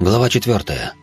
Глава 4.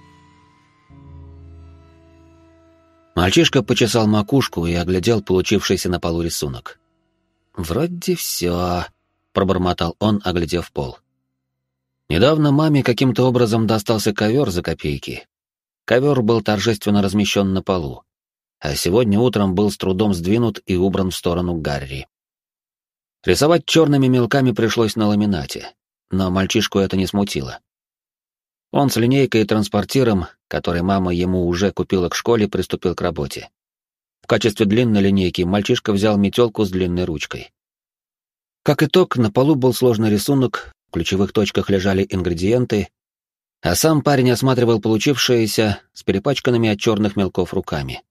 Мальчишка почесал макушку и оглядел получившийся на полу рисунок. «Вроде все», — пробормотал он, оглядев пол. Недавно маме каким-то образом достался ковер за копейки. Ковер был торжественно размещен на полу, а сегодня утром был с трудом сдвинут и убран в сторону Гарри. Рисовать черными мелками пришлось на ламинате, но мальчишку это не смутило. Он с линейкой и транспортиром, который мама ему уже купила к школе, приступил к работе. В качестве длинной линейки мальчишка взял метелку с длинной ручкой. Как итог, на полу был сложный рисунок, в ключевых точках лежали ингредиенты, а сам парень осматривал получившееся с перепачканными от черных мелков руками.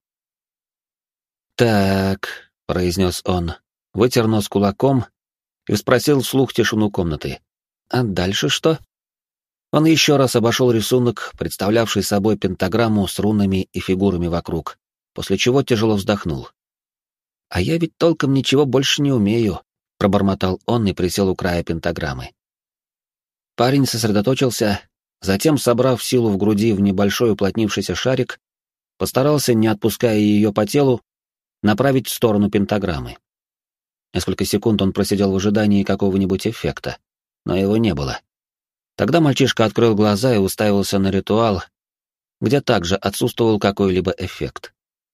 «Так», — произнес он, вытер нос кулаком и спросил вслух тишину комнаты. «А дальше что?» Он еще раз обошел рисунок, представлявший собой пентаграмму с рунами и фигурами вокруг, после чего тяжело вздохнул. «А я ведь толком ничего больше не умею», — пробормотал он и присел у края пентаграммы. Парень сосредоточился, затем, собрав силу в груди в небольшой уплотнившийся шарик, постарался, не отпуская ее по телу, направить в сторону пентаграммы. Несколько секунд он просидел в ожидании какого-нибудь эффекта, но его не было. Тогда мальчишка открыл глаза и уставился на ритуал, где также отсутствовал какой-либо эффект.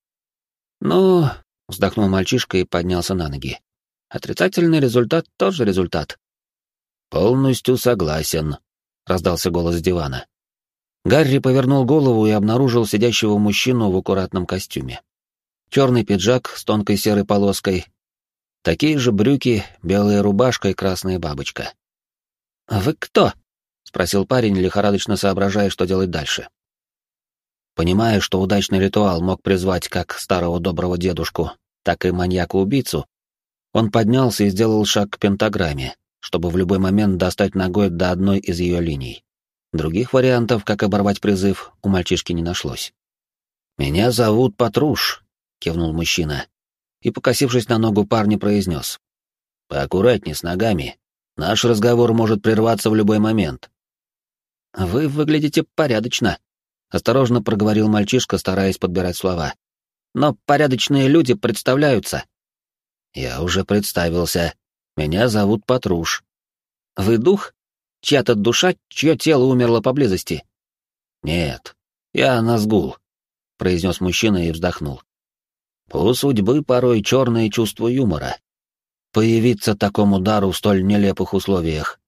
«Ну...» — вздохнул мальчишка и поднялся на ноги. «Отрицательный результат тоже результат». «Полностью согласен», — раздался голос с дивана. Гарри повернул голову и обнаружил сидящего мужчину в аккуратном костюме. Черный пиджак с тонкой серой полоской, такие же брюки, белая рубашка и красная бабочка. «А вы кто?» — спросил парень, лихорадочно соображая, что делать дальше. Понимая, что удачный ритуал мог призвать как старого доброго дедушку, так и маньяка-убийцу, он поднялся и сделал шаг к пентаграмме, чтобы в любой момент достать ногой до одной из ее линий. Других вариантов, как оборвать призыв, у мальчишки не нашлось. «Меня зовут Патруш», — кивнул мужчина, и, покосившись на ногу, парня произнес. «Поаккуратней с ногами. Наш разговор может прерваться в любой момент». «Вы выглядите порядочно», — осторожно проговорил мальчишка, стараясь подбирать слова. «Но порядочные люди представляются». «Я уже представился. Меня зовут Патруш». «Вы дух? Чья-то душа, чье тело умерло поблизости?» «Нет, я Назгул», — произнес мужчина и вздохнул. «У судьбы порой черное чувство юмора. Появиться такому дару в столь нелепых условиях».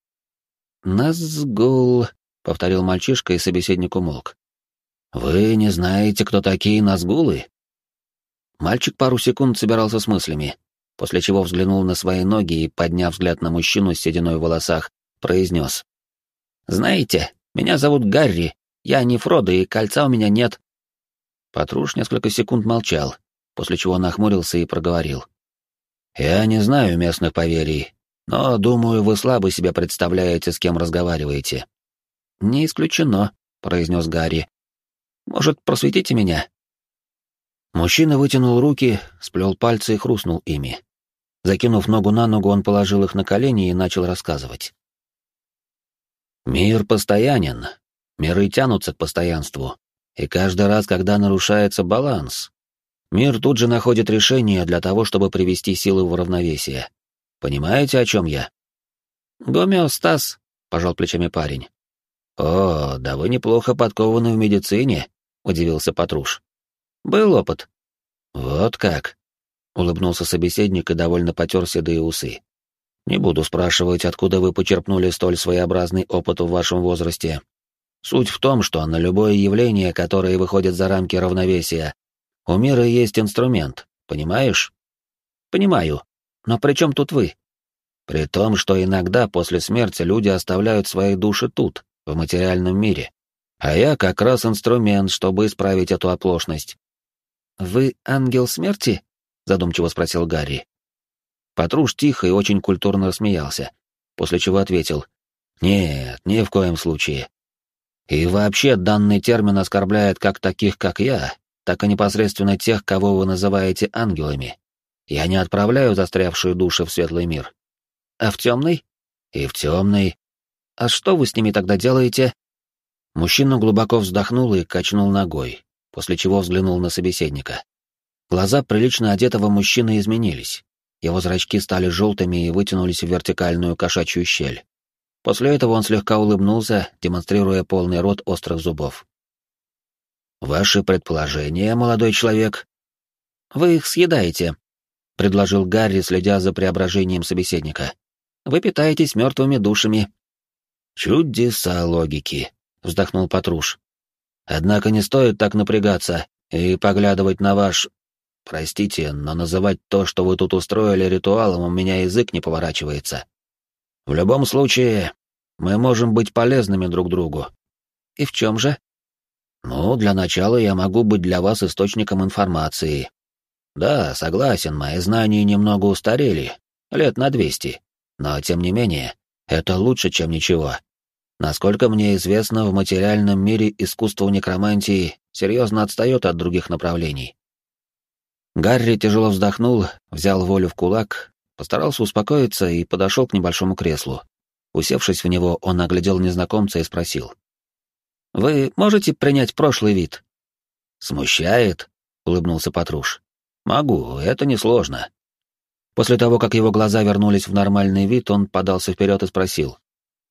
«Назгул», — повторил мальчишка, и собеседник умолк. «Вы не знаете, кто такие Назгулы?» Мальчик пару секунд собирался с мыслями, после чего взглянул на свои ноги и, подняв взгляд на мужчину с сединой в волосах, произнес. «Знаете, меня зовут Гарри, я не Фродо, и кольца у меня нет». Патруш несколько секунд молчал, после чего нахмурился и проговорил. «Я не знаю местных поверий, но, думаю, вы слабо себе представляете, с кем разговариваете». «Не исключено», — произнес Гарри. «Может, просветите меня?» Мужчина вытянул руки, сплел пальцы и хрустнул ими. Закинув ногу на ногу, он положил их на колени и начал рассказывать. «Мир постоянен, миры тянутся к постоянству, и каждый раз, когда нарушается баланс, мир тут же находит решение для того, чтобы привести силы в равновесие. Понимаете, о чем я?» «Гомеостаз», — пожал плечами парень. «О, да вы неплохо подкованы в медицине», — удивился Патруш. «Был опыт». «Вот как», — улыбнулся собеседник и довольно потер седые усы. «Не буду спрашивать, откуда вы почерпнули столь своеобразный опыт в вашем возрасте. Суть в том, что на любое явление, которое выходит за рамки равновесия, у мира есть инструмент, понимаешь?» «Понимаю. Но при чем тут вы?» «При том, что иногда после смерти люди оставляют свои души тут, в материальном мире. А я как раз инструмент, чтобы исправить эту оплошность». «Вы ангел смерти?» — задумчиво спросил Гарри. Патруш тихо и очень культурно рассмеялся, после чего ответил. «Нет, ни в коем случае. И вообще данный термин оскорбляет как таких, как я, так и непосредственно тех, кого вы называете ангелами. Я не отправляю застрявшие души в светлый мир». «А в темный?» «И в темный. А что вы с ними тогда делаете?» Мужчина глубоко вздохнул и качнул ногой, после чего взглянул на собеседника. Глаза прилично одетого мужчины изменились. Его зрачки стали желтыми и вытянулись в вертикальную кошачью щель. После этого он слегка улыбнулся, демонстрируя полный рот острых зубов. «Ваши предположения, молодой человек?» «Вы их съедаете», — предложил Гарри, следя за преображением собеседника. «Вы питаетесь мертвыми душами». «Чудеса логики», — вздохнул Патруш. «Однако не стоит так напрягаться и поглядывать на ваш... Простите, но называть то, что вы тут устроили, ритуалом, у меня язык не поворачивается. В любом случае, мы можем быть полезными друг другу». «И в чем же?» «Ну, для начала я могу быть для вас источником информации. Да, согласен, мои знания немного устарели, лет на 200, но, тем не менее, это лучше, чем ничего. Насколько мне известно, в материальном мире искусство некромантии серьезно отстает от других направлений». Гарри тяжело вздохнул, взял волю в кулак, постарался успокоиться и подошел к небольшому креслу. Усевшись в него, он оглядел незнакомца и спросил. «Вы можете принять прошлый вид?» «Смущает?» — улыбнулся Патруш. «Могу, это несложно». После того, как его глаза вернулись в нормальный вид, он подался вперед и спросил.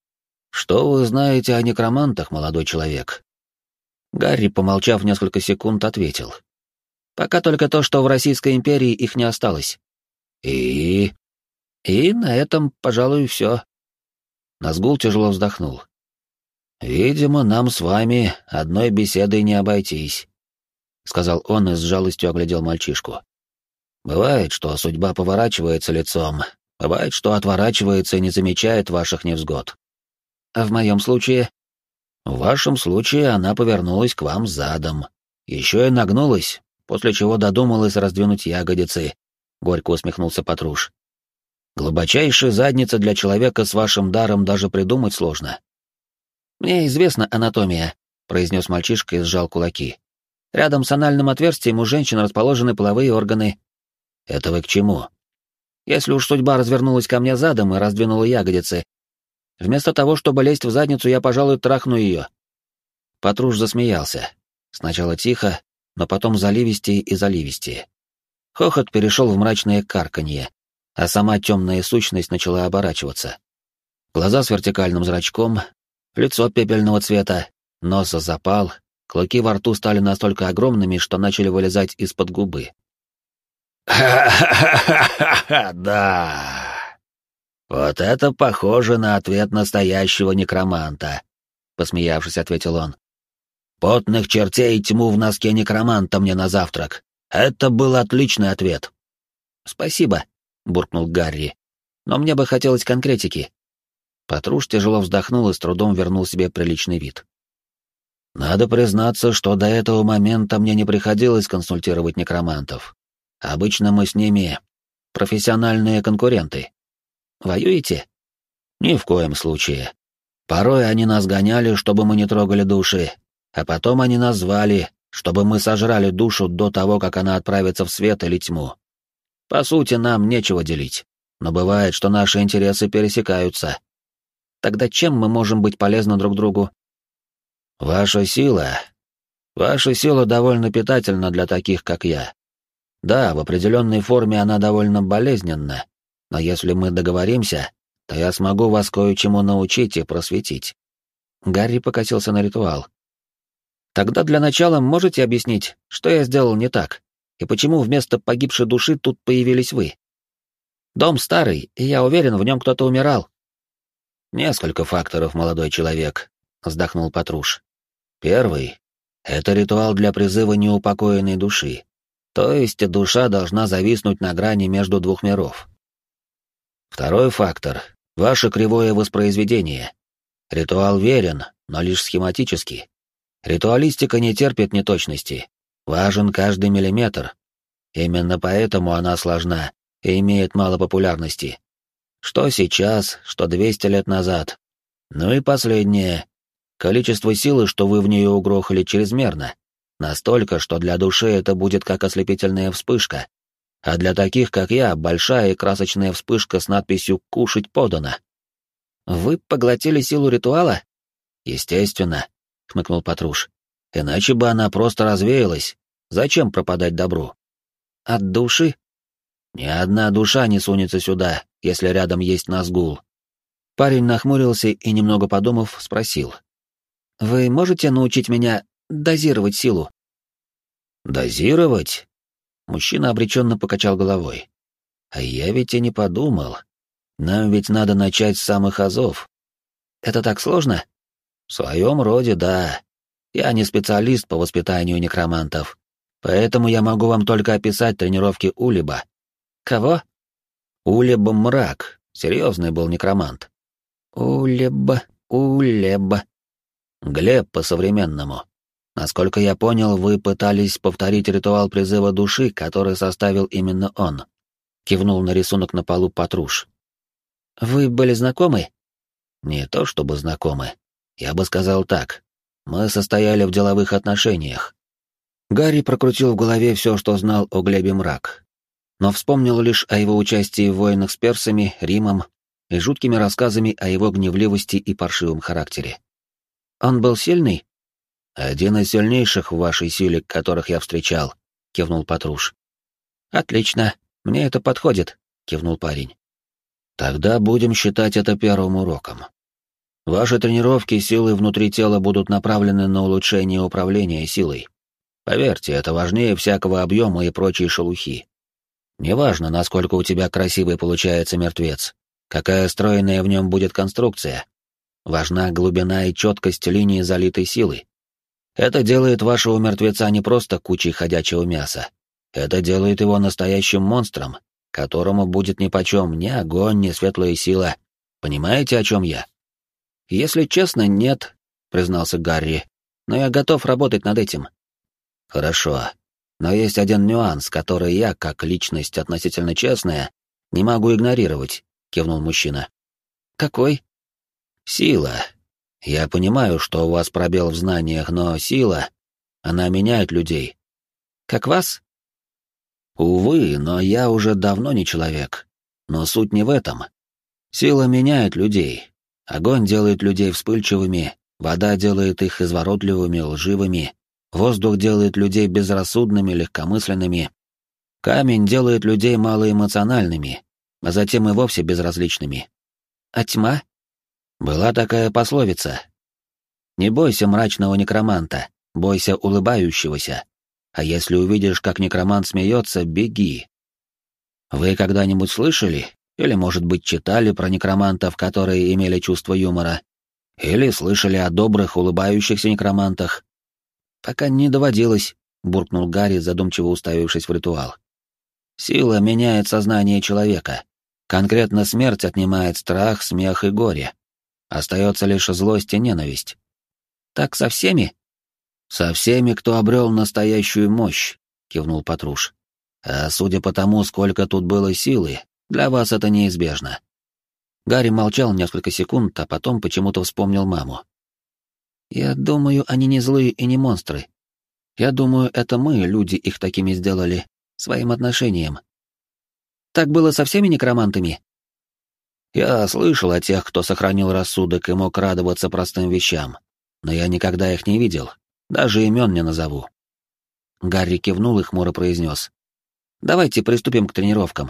«Что вы знаете о некромантах, молодой человек?» Гарри, помолчав несколько секунд, ответил. «Пока только то, что в Российской империи их не осталось». «И?» «И на этом, пожалуй, все». Назгул тяжело вздохнул. «Видимо, нам с вами одной беседой не обойтись», — сказал он и с жалостью оглядел мальчишку. «Бывает, что судьба поворачивается лицом, бывает, что отворачивается и не замечает ваших невзгод. А в моем случае?» «В вашем случае она повернулась к вам задом, еще и нагнулась, после чего додумалась раздвинуть ягодицы», — горько усмехнулся Патруш. «Глубочайшая задница для человека с вашим даром даже придумать сложно». «Мне известна анатомия», — произнес мальчишка и сжал кулаки. «Рядом с анальным отверстием у женщин расположены половые органы». «Это вы к чему?» «Если уж судьба развернулась ко мне задом и раздвинула ягодицы, вместо того, чтобы лезть в задницу, я, пожалуй, трахну ее». Патруш засмеялся. Сначала тихо, но потом заливистее и заливистее. Хохот перешел в мрачное карканье, а сама темная сущность начала оборачиваться. Глаза с вертикальным зрачком, лицо пепельного цвета, нос запал, клыки во рту стали настолько огромными, что начали вылезать из-под губы. «Ха-ха-ха-ха-ха, да! Вот это похоже на ответ настоящего некроманта», — посмеявшись, ответил он. «Потных чертей и тьму в носке некроманта мне на завтрак. Это был отличный ответ». «Спасибо», — буркнул Гарри. «Но мне бы хотелось конкретики». Патруш тяжело вздохнул и с трудом вернул себе приличный вид. «Надо признаться, что до этого момента мне не приходилось консультировать некромантов. Обычно мы с ними профессиональные конкуренты». «Воюете?» «Ни в коем случае. Порой они нас гоняли, чтобы мы не трогали души, а потом они нас звали, чтобы мы сожрали душу до того, как она отправится в свет или тьму. По сути, нам нечего делить, но бывает, что наши интересы пересекаются. Тогда чем мы можем быть полезны друг другу?» Ваша сила довольно питательна для таких, как я. Да, в определенной форме она довольно болезненна, но если мы договоримся, то я смогу вас кое-чему научить и просветить». Гарри покосился на ритуал. «Тогда для начала можете объяснить, что я сделал не так, и почему вместо погибшей души тут появились вы? Дом старый, и я уверен, в нем кто-то умирал». «Несколько факторов, молодой человек», — вздохнул Патруш. «Первый — это ритуал для призыва неупокоенной души, то есть душа должна зависнуть на грани между двух миров. Второй фактор — ваше кривое воспроизведение. Ритуал верен, но лишь схематически. Ритуалистика не терпит неточности. Важен каждый миллиметр. Именно поэтому она сложна и имеет мало популярности. Что сейчас, что 200 лет назад. Ну и последнее. Количество силы, что вы в нее угрохали, чрезмерно. Настолько, что для души это будет как ослепительная вспышка. А для таких, как я, большая и красочная вспышка с надписью «Кушать подано». Вы поглотили силу ритуала? Естественно. — хмыкнул Патруш. «Иначе бы она просто развеялась. Зачем пропадать добру?» «От души?» «Ни одна душа не сунется сюда, если рядом есть Назгул». Парень нахмурился и, немного подумав, спросил. «Вы можете научить меня дозировать силу?» «Дозировать?» Мужчина обреченно покачал головой. «А я ведь и не подумал. Нам ведь надо начать с самых азов». «Это так сложно?» «В своем роде, да. Я не специалист по воспитанию некромантов, поэтому я могу вам только описать тренировки Улиба». «Кого?» «Улеб Мрак. Серьезный был некромант». Улеб. Глеб по-современному. Насколько я понял, вы пытались повторить ритуал призыва души, который составил именно он. Кивнул на рисунок на полу Патруш. Вы были знакомы? Не то чтобы знакомы. Я бы сказал так. Мы состояли в деловых отношениях. Гарри прокрутил в голове все, что знал о Глебе Мрак, но вспомнил лишь о его участии в войнах с персами, Римом и жуткими рассказами о его гневливости и паршивом характере. Он был сильный? Один из сильнейших в вашей силе, которых я встречал, кивнул Патруш. Отлично, мне это подходит, кивнул парень. Тогда будем считать это первым уроком. Ваши тренировки силы внутри тела будут направлены на улучшение управления силой. Поверьте, это важнее всякого объема и прочей шелухи. Неважно, насколько у тебя красивый получается мертвец, какая стройная в нем будет конструкция. Важна глубина и четкость линии залитой силы. Это делает вашего мертвеца не просто кучей ходячего мяса. Это делает его настоящим монстром, которому будет нипочем ни огонь, ни светлая сила. Понимаете, о чем я? Если честно, нет, признался Гарри, но я готов работать над этим. Хорошо. Но есть один нюанс, который я, как личность относительно честная, не могу игнорировать, кивнул мужчина. Какой? Сила. Я понимаю, что у вас пробел в знаниях, но сила, она меняет людей. Как вас? Увы, но я уже давно не человек. Но суть не в этом. Сила меняет людей. Огонь делает людей вспыльчивыми, вода делает их изворотливыми, лживыми, воздух делает людей безрассудными, легкомысленными, камень делает людей малоэмоциональными, а затем и вовсе безразличными. А тьма? Была такая пословица. Не бойся мрачного некроманта, бойся улыбающегося. А если увидишь, как некромант смеется, беги. Вы когда-нибудь слышали, или, может быть, читали про некромантов, которые имели чувство юмора? Или слышали о добрых, улыбающихся некромантах? Пока не доводилось, буркнул Гарри, задумчиво уставившись в ритуал. Сила меняет сознание человека. Конкретно смерть отнимает страх, смех и горе. Остается лишь злость и ненависть. Так со всеми? Со всеми, кто обрел настоящую мощь, кивнул Патруш. А судя по тому, сколько тут было силы, для вас это неизбежно. Гарри молчал несколько секунд, а потом почему-то вспомнил маму. Я думаю, они не злые и не монстры. Я думаю, это мы, люди, их такими сделали, своим отношением. Так было со всеми некромантами? Я слышал о тех, кто сохранил рассудок и мог радоваться простым вещам, но я никогда их не видел, даже имен не назову. Гарри кивнул и хмуро произнес. «Давайте приступим к тренировкам».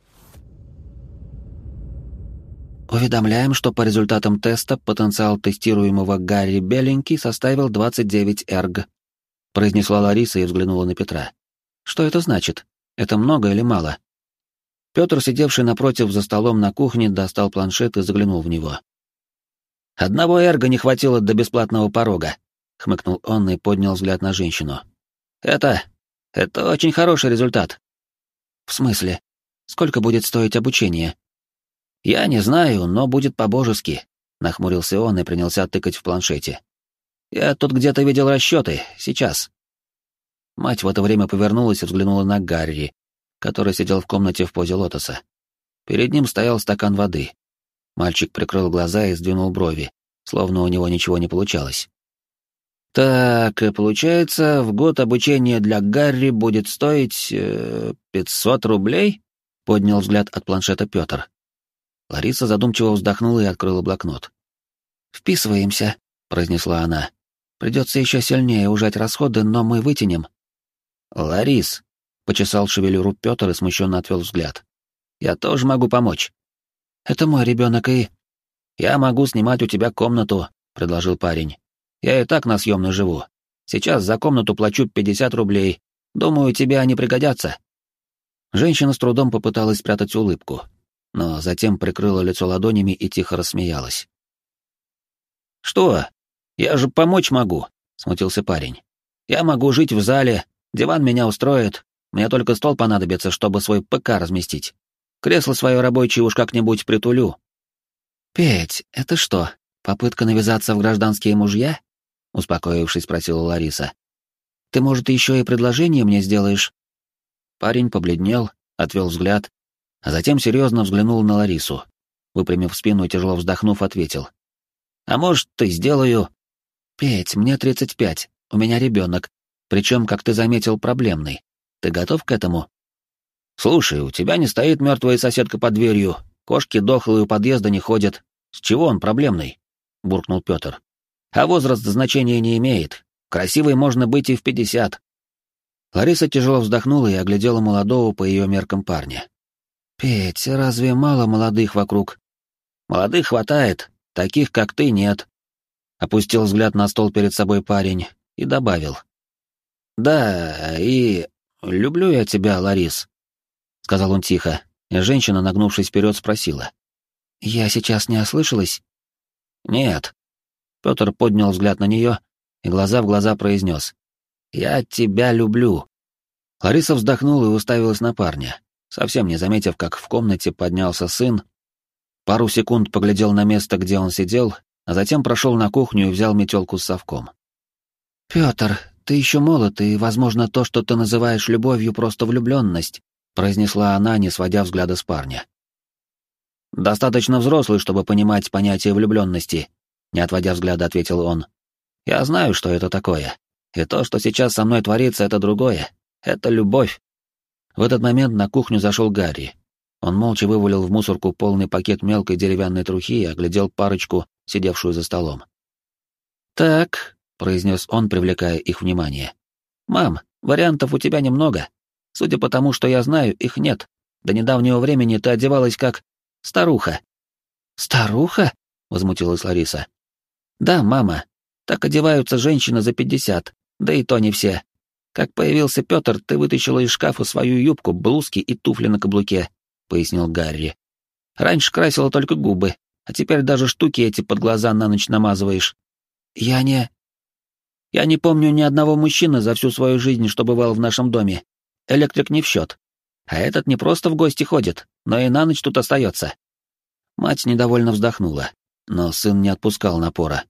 Уведомляем, что по результатам теста потенциал тестируемого Гарри Беленький составил 29 эрг, произнесла Лариса и взглянула на Петра. Что это значит? Это много или мало? Петр, сидевший напротив за столом на кухне, достал планшет и заглянул в него. «Одного эрга не хватило до бесплатного порога», — хмыкнул он и поднял взгляд на женщину. «Это очень хороший результат». «В смысле? Сколько будет стоить обучение?» «Я не знаю, но будет по-божески», — нахмурился он и принялся тыкать в планшете. «Я тут где-то видел расчеты, сейчас». Мать в это время повернулась и взглянула на Гарри, который сидел в комнате в позе лотоса. Перед ним стоял стакан воды. Мальчик прикрыл глаза и сдвинул брови, словно у него ничего не получалось. «Так, получается, в год обучение для Гарри будет стоить 500 рублей?» — поднял взгляд от планшета Петр. Лариса задумчиво вздохнула и открыла блокнот. «Вписываемся», — произнесла она. Придется еще сильнее ужать расходы, но мы вытянем». «Ларис», — почесал шевелюру Петр и смущенно отвел взгляд. «Я тоже могу помочь». «Это мой ребенок и...» «Я могу снимать у тебя комнату», — предложил парень. «Я и так на съемной живу. Сейчас за комнату плачу 50 рублей. Думаю, тебе они пригодятся». Женщина с трудом попыталась спрятать улыбку, но затем прикрыла лицо ладонями и тихо рассмеялась. «Что? Я же помочь могу», — смутился парень. «Я могу жить в зале, диван меня устроит, мне только стол понадобится, чтобы свой ПК разместить. Кресло свое рабочее уж как-нибудь притулю». «Петь, это что, попытка навязаться в гражданские мужья?» — успокоившись, спросила Лариса. «Ты, может, еще и предложение мне сделаешь?» Парень побледнел, отвел взгляд, а затем серьезно взглянул на Ларису. Выпрямив спину и тяжело вздохнув, ответил. «А может, ты сделаю...» «Петь, мне 35, у меня ребенок, причем, как ты заметил, проблемный. Ты готов к этому?» «Слушай, у тебя не стоит мертвая соседка под дверью, кошки дохлые у подъезда не ходят. С чего он проблемный?» — буркнул Петр. «А возраст значения не имеет. Красивой можно быть и в 50». Лариса тяжело вздохнула и оглядела молодого по ее меркам парня. «Петь, разве мало молодых вокруг?» «Молодых хватает, таких, как ты, нет». Опустил взгляд на стол перед собой парень и добавил. «Да, и... люблю я тебя, Ларис», — сказал он тихо, и женщина, нагнувшись вперед, спросила. «Я сейчас не ослышалась?» «Нет». Петр поднял взгляд на нее и глаза в глаза произнес. «Я тебя люблю». Лариса вздохнула и уставилась на парня, совсем не заметив, как в комнате поднялся сын, пару секунд поглядел на место, где он сидел, а затем прошел на кухню и взял метелку с совком. «Петр, ты еще молод, и, возможно, то, что ты называешь любовью, просто влюбленность», произнесла она, не сводя взгляда с парня. «Достаточно взрослый, чтобы понимать понятие влюбленности», не отводя взгляда, ответил он. «Я знаю, что это такое. И то, что сейчас со мной творится, это другое. Это любовь». В этот момент на кухню зашел Гарри. Он молча вывалил в мусорку полный пакет мелкой деревянной трухи и оглядел парочку, сидевшую за столом. «Так», — произнес он, привлекая их внимание. «Мам, вариантов у тебя немного. Судя по тому, что я знаю, их нет. До недавнего времени ты одевалась как старуха». «Старуха?» — возмутилась Лариса. «Да, мама. Так одеваются женщины за 50, да и то не все. Как появился Петр, ты вытащила из шкафа свою юбку, блузки и туфли на каблуке», — пояснил Гарри. «Раньше красила только губы, а теперь даже штуки эти под глаза на ночь намазываешь. Я не помню ни одного мужчины за всю свою жизнь, что бывал в нашем доме. Электрик не в счет. А этот не просто в гости ходит, но и на ночь тут остается». Мать недовольно вздохнула, но сын не отпускал напора.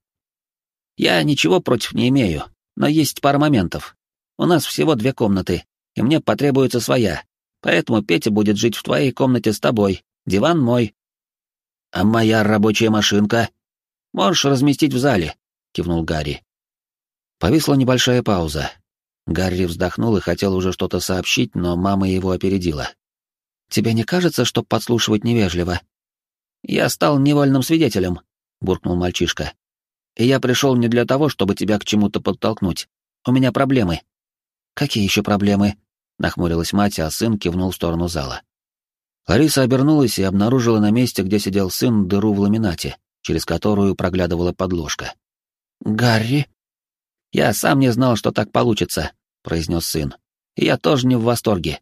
«Я ничего против не имею, но есть пара моментов. У нас всего 2 комнаты, и мне потребуется своя, поэтому Петя будет жить в твоей комнате с тобой, диван мой». «А моя рабочая машинка?» «Можешь разместить в зале», — кивнул Гарри. Повисла небольшая пауза. Гарри вздохнул и хотел уже что-то сообщить, но мама его опередила. «Тебе не кажется, что подслушивать невежливо?» «Я стал невольным свидетелем», — буркнул мальчишка. «И я пришел не для того, чтобы тебя к чему-то подтолкнуть. У меня проблемы». «Какие еще проблемы?» — нахмурилась мать, а сын кивнул в сторону зала. Лариса обернулась и обнаружила на месте, где сидел сын, дыру в ламинате, через которую проглядывала подложка. «Гарри?» «Я сам не знал, что так получится», — произнес сын. «И я тоже не в восторге».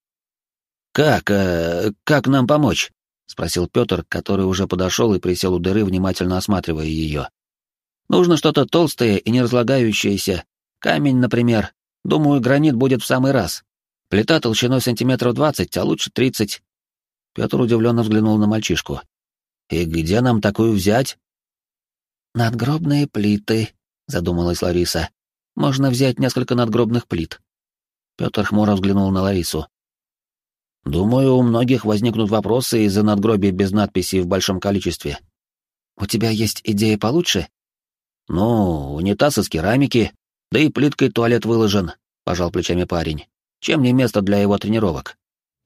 «Как нам помочь?» — спросил Петр, который уже подошел и присел у дыры, внимательно осматривая ее. «Нужно что-то толстое и не разлагающееся. Камень, например. Думаю, гранит будет в самый раз. Плита толщиной сантиметров 20, а лучше 30. Петр удивленно взглянул на мальчишку. «И где нам такую взять?» «Надгробные плиты», — задумалась Лариса. «Можно взять несколько надгробных плит». Петр хмуро взглянул на Ларису. «Думаю, у многих возникнут вопросы из-за надгробий без надписей в большом количестве». «У тебя есть идея получше?» «Ну, унитаз из керамики, да и плиткой туалет выложен», — пожал плечами парень. «Чем не место для его тренировок?»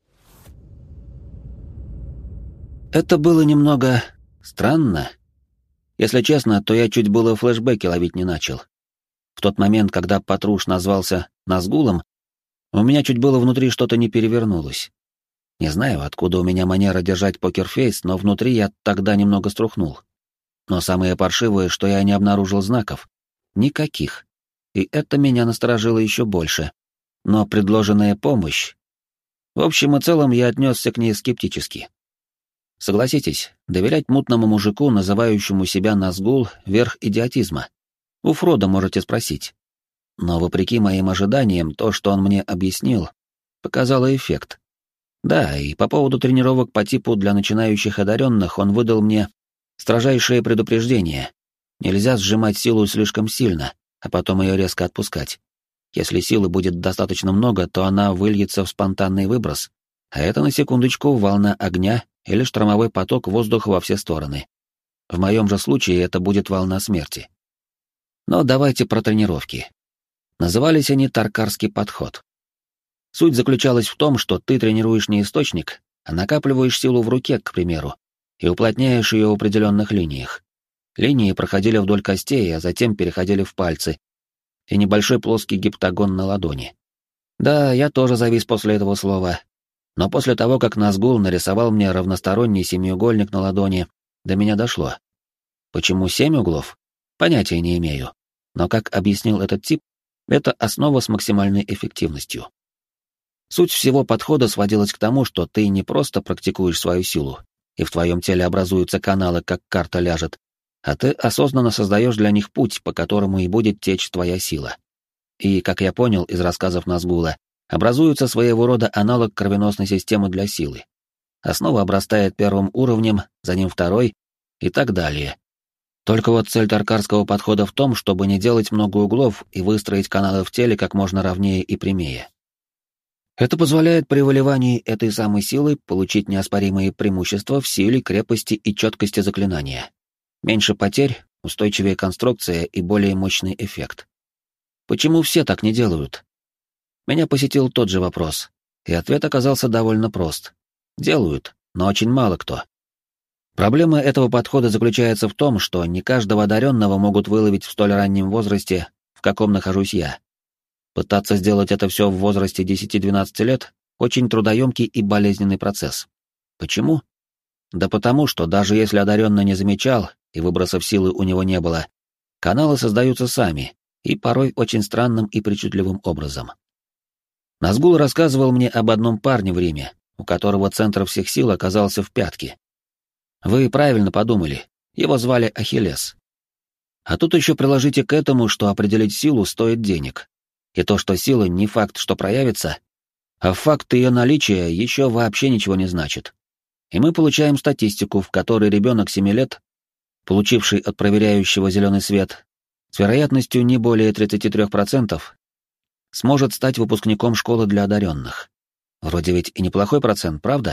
Это было немного странно. Если честно, то я чуть было флешбеки ловить не начал. В тот момент, когда Патруш назвался Назгулом, у меня чуть было внутри что-то не перевернулось. Не знаю, откуда у меня манера держать покерфейс, но внутри я тогда немного струхнул. Но самое паршивое, что я не обнаружил знаков. Никаких. И это меня насторожило еще больше. Но предложенная помощь... В общем и целом я отнесся к ней скептически. Согласитесь, доверять мутному мужику, называющему себя Назгул, верх идиотизма. У Фрода можете спросить. Но вопреки моим ожиданиям, то, что он мне объяснил, показало эффект. Да, и по поводу тренировок по типу для начинающих одаренных он выдал мне строжайшее предупреждение. Нельзя сжимать силу слишком сильно, а потом ее резко отпускать. Если силы будет достаточно много, то она выльется в спонтанный выброс, а это, на секундочку, волна огня или штормовой поток воздуха во все стороны. В моем же случае это будет волна смерти. Но давайте про тренировки. Назывались они «Таркарский подход». Суть заключалась в том, что ты тренируешь не источник, а накапливаешь силу в руке, к примеру, и уплотняешь ее в определенных линиях. Линии проходили вдоль костей, а затем переходили в пальцы и небольшой плоский гептагон на ладони. Да, я тоже завис после этого слова. Но после того, как Назгул нарисовал мне равносторонний семиугольник на ладони, до меня дошло. Почему 7 углов? Понятия не имею. Но, как объяснил этот тип, это основа с максимальной эффективностью. Суть всего подхода сводилась к тому, что ты не просто практикуешь свою силу, и в твоем теле образуются каналы, как карта ляжет, а ты осознанно создаешь для них путь, по которому и будет течь твоя сила. И, как я понял из рассказов Назгула, образуется своего рода аналог кровеносной системы для силы. Основа обрастает первым уровнем, за ним второй и так далее. Только вот цель таркарского подхода в том, чтобы не делать много углов и выстроить каналы в теле как можно ровнее и прямее. Это позволяет при выливании этой самой силы получить неоспоримые преимущества в силе, крепости и четкости заклинания. Меньше потерь, устойчивее конструкция и более мощный эффект. Почему все так не делают? Меня посетил тот же вопрос, и ответ оказался довольно прост. Делают, но очень мало кто. Проблема этого подхода заключается в том, что не каждого одаренного могут выловить в столь раннем возрасте, в каком нахожусь я. Пытаться сделать это все в возрасте 10-12 лет — очень трудоемкий и болезненный процесс. Почему? Да потому, что даже если одаренный не замечал, и выбросов силы у него не было, каналы создаются сами, и порой очень странным и причудливым образом. Назгул рассказывал мне об одном парне в Риме, у которого центр всех сил оказался в пятке. Вы правильно подумали, его звали Ахиллес. А тут еще приложите к этому, что определить силу стоит денег. И то, что сила не факт, что проявится, а факт ее наличия еще вообще ничего не значит. И мы получаем статистику, в которой ребенок 7 лет, получивший от проверяющего зеленый свет, с вероятностью не более 33%, сможет стать выпускником школы для одаренных. Вроде ведь и неплохой процент, правда?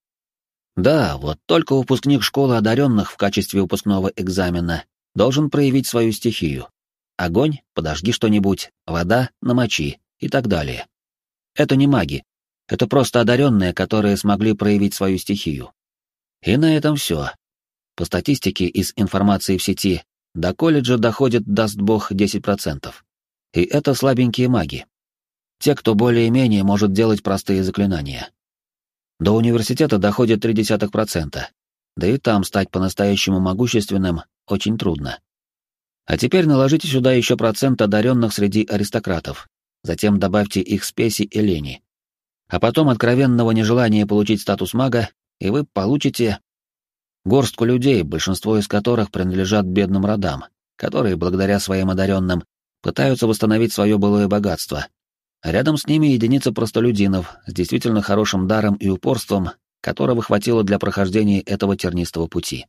Да, вот только выпускник школы одаренных в качестве выпускного экзамена должен проявить свою стихию. Огонь — подожги что-нибудь, вода — намочи и так далее. Это не маги, это просто одаренные, которые смогли проявить свою стихию. И на этом все. По статистике из информации в сети, до колледжа доходит, даст бог, 10%. И это слабенькие маги. Те, кто более-менее может делать простые заклинания. До университета доходит 0,3%, да и там стать по-настоящему могущественным очень трудно. А теперь наложите сюда еще процент одаренных среди аристократов, затем добавьте их спеси и лени. А потом откровенного нежелания получить статус мага, и вы получите горстку людей, большинство из которых принадлежат бедным родам, которые, благодаря своим одаренным, пытаются восстановить свое былое богатство. А рядом с ними единицы простолюдинов с действительно хорошим даром и упорством, которого хватило для прохождения этого тернистого пути.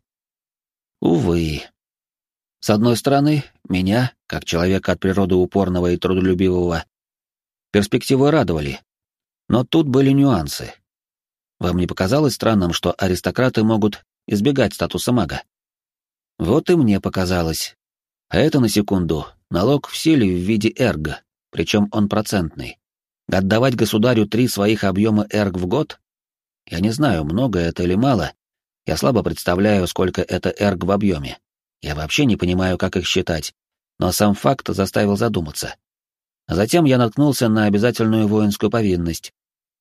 Увы. С одной стороны, меня, как человека от природы упорного и трудолюбивого, перспективы радовали. Но тут были нюансы. Вам не показалось странным, что аристократы могут избегать статуса мага? Вот и мне показалось. А это, на секунду, налог в силе в виде эрга, причем он процентный. Отдавать государю 3 своих объема эрг в год? Я не знаю, много это или мало. Я слабо представляю, сколько это эрг в объеме. Я вообще не понимаю, как их считать. но сам факт заставил задуматься. А затем я наткнулся на обязательную воинскую повинность.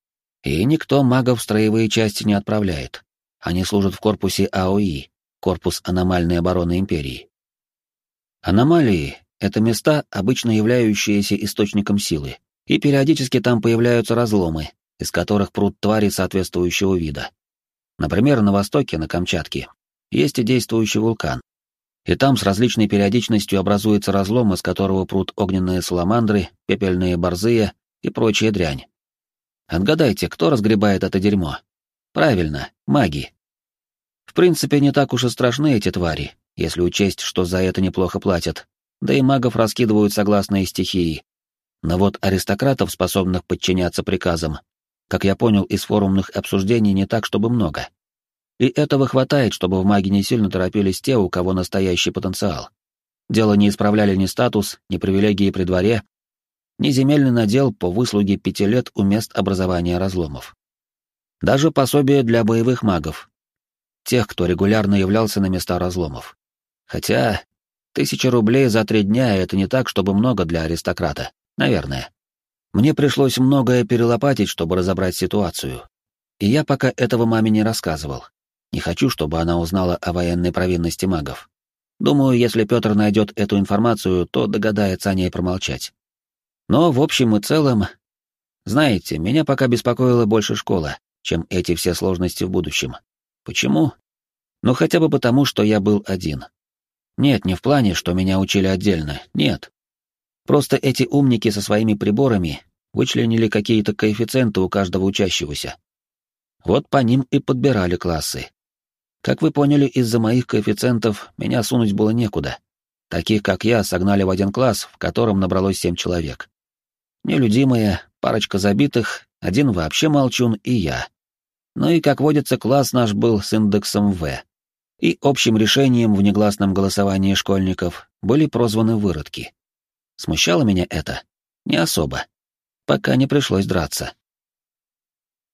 И никто магов в строевые части не отправляет. Они служат в корпусе АОИ, корпус аномальной обороны Империи. Аномалии — это места, обычно являющиеся источником силы, и периодически там появляются разломы, из которых прут твари соответствующего вида. Например, на востоке, на Камчатке, есть и действующий вулкан. И там с различной периодичностью образуется разлом, из которого прут огненные саламандры, пепельные борзые и прочая дрянь. Отгадайте, кто разгребает это дерьмо? Правильно, маги. В принципе, не так уж и страшны эти твари, если учесть, что за это неплохо платят, да и магов раскидывают согласно их стихии. Но вот аристократов, способных подчиняться приказам, как я понял из форумных обсуждений, не так чтобы много. И этого хватает, чтобы в маги не сильно торопились те, у кого настоящий потенциал. Дело не исправляли ни статус, ни привилегии при дворе, ни земельный надел по выслуге 5 лет у мест образования разломов. Даже пособие для боевых магов, тех, кто регулярно являлся на места разломов. Хотя 1000 рублей за 3 дня — это не так, чтобы много для аристократа, наверное. Мне пришлось многое перелопатить, чтобы разобрать ситуацию. И я пока этого маме не рассказывал. Не хочу, чтобы она узнала о военной провинности магов. Думаю, если Петр найдет эту информацию, то догадается о ней промолчать. Но в общем и целом, знаете, меня пока беспокоила больше школа, чем эти все сложности в будущем. Почему? Ну хотя бы потому, что я был один. Нет, не в плане, что меня учили отдельно, нет. Просто эти умники со своими приборами вычленили какие-то коэффициенты у каждого учащегося. Вот по ним и подбирали классы. Как вы поняли, из-за моих коэффициентов меня сунуть было некуда. Таких, как я, согнали в один класс, в котором набралось 7 человек. Нелюдимые, парочка забитых, один вообще молчун и я. Ну и, как водится, класс наш был с индексом В. И общим решением в негласном голосовании школьников были прозваны выродки. Смущало меня это? Не особо. Пока не пришлось драться.